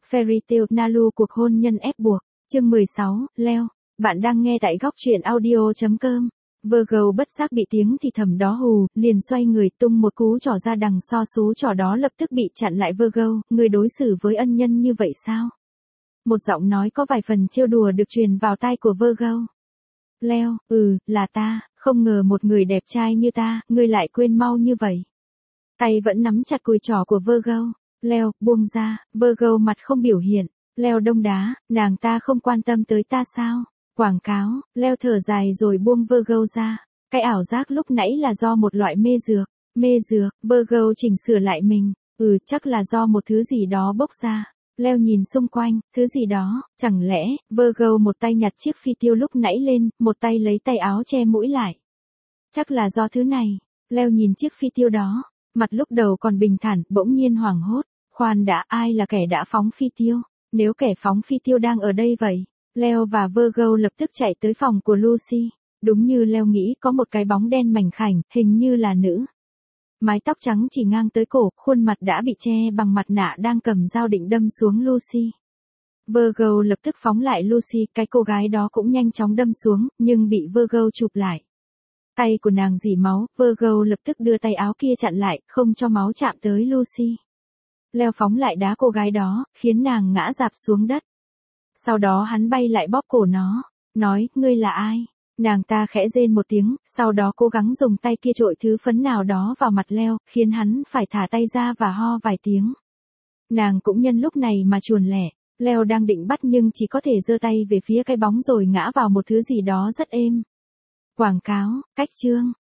Fairy Tail Nalu cuộc hôn nhân ép buộc. Chương 16, Leo. Bạn đang nghe tại góc truyện audio.com. Virgo bất giác bị tiếng thì thầm đó hù, liền xoay người tung một cú trỏ ra đằng so sú trỏ đó lập tức bị chặn lại. Virgo, người đối xử với ân nhân như vậy sao? Một giọng nói có vài phần trêu đùa được truyền vào tai của Virgo. Leo, là ta, không ngờ một người đẹp trai như ta, ngươi lại quên mau như vậy. Tay vẫn nắm chặt cùi trỏ của Virgo. Leo, buông ra. Virgo mặt không biểu hiện. Leo đông đá, nàng ta không quan tâm tới ta sao? Quảng cáo. Leo thở dài rồi buông Virgo ra. Cái ảo giác lúc nãy là do một loại mê dược. Mê dược. Virgo chỉnh sửa lại mình. Chắc là do một thứ gì đó bốc ra. Leo nhìn xung quanh, thứ gì đó, chẳng lẽ, Virgo một tay nhặt chiếc phi tiêu lúc nãy lên, một tay lấy tay áo che mũi lại. Chắc là do thứ này. Leo nhìn chiếc phi tiêu đó, mặt lúc đầu còn bình thản, bỗng nhiên hoảng hốt. Khoan đã, ai là kẻ đã phóng phi tiêu? Nếu kẻ phóng phi tiêu đang ở đây vậy? Leo và Virgo lập tức chạy tới phòng của Lucy. Đúng như Leo nghĩ, có một cái bóng đen mảnh khảnh, hình như là nữ. Mái tóc trắng chỉ ngang tới cổ, khuôn mặt đã bị che bằng mặt nạ đang cầm dao định đâm xuống Lucy. Virgo lập tức phóng lại Lucy, cái cô gái đó cũng nhanh chóng đâm xuống, nhưng bị Virgo chụp lại. Tay của nàng rỉ máu, Virgo lập tức đưa tay áo kia chặn lại, không cho máu chạm tới Lucy. Leo phóng lại đá cô gái đó, khiến nàng ngã rạp xuống đất. Sau đó hắn bay lại bóp cổ nó, nói, ngươi là ai? Nàng ta khẽ rên một tiếng, sau đó cố gắng dùng tay kia trội thứ phấn nào đó vào mặt Leo, khiến hắn phải thả tay ra và ho vài tiếng. Nàng cũng nhân lúc này mà chuồn lẻ. Leo đang định bắt nhưng chỉ có thể giơ tay về phía cái bóng rồi ngã vào một thứ gì đó rất êm. Quảng cáo, cách chương.